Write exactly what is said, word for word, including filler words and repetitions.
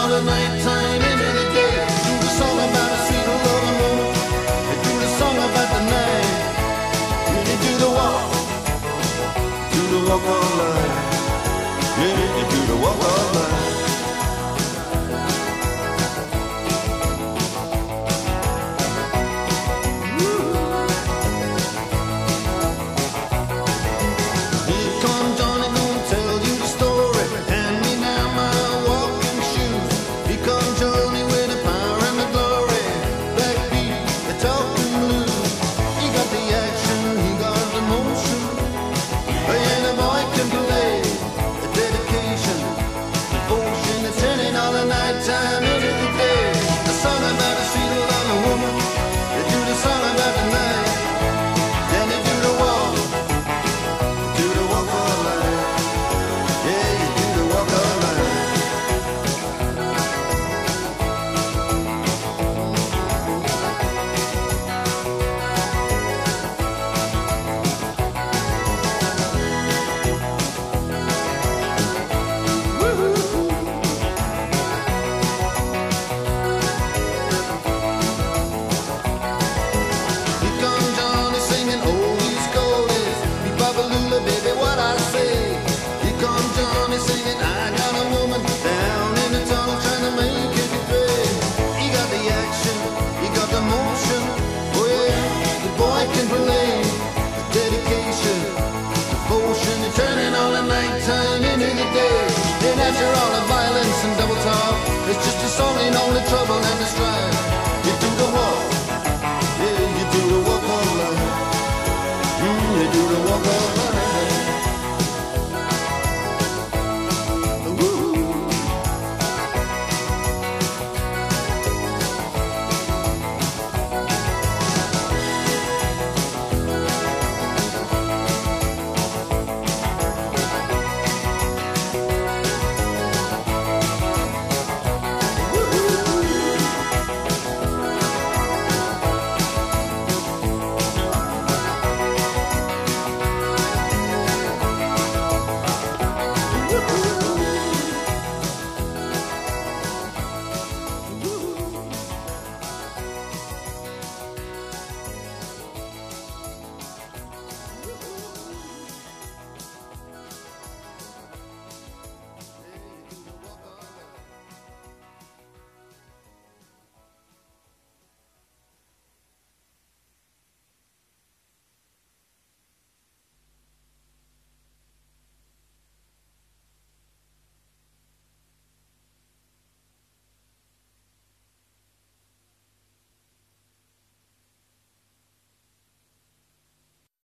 all the nighttime into the day. Do the song about a sweet loving woman. They do the song about the night. They do the walk, do the walk all night. Yeah, they do the walk all night. Time into the day, a song about a sweet loving woman. They do the song about the night, then they do the walk, do the walk all night. Yeah, you do the walk all night. Baby, what I say? Here comes Johnny singing, I got a woman down in the tunnel trying to make it pay. He got the action, he got the motion. Oh yeah, the boy can play. The dedication, devotion, the turning all the nighttime into the day. Then after all the violence and double talk, it's just a song in all the trouble and the strife.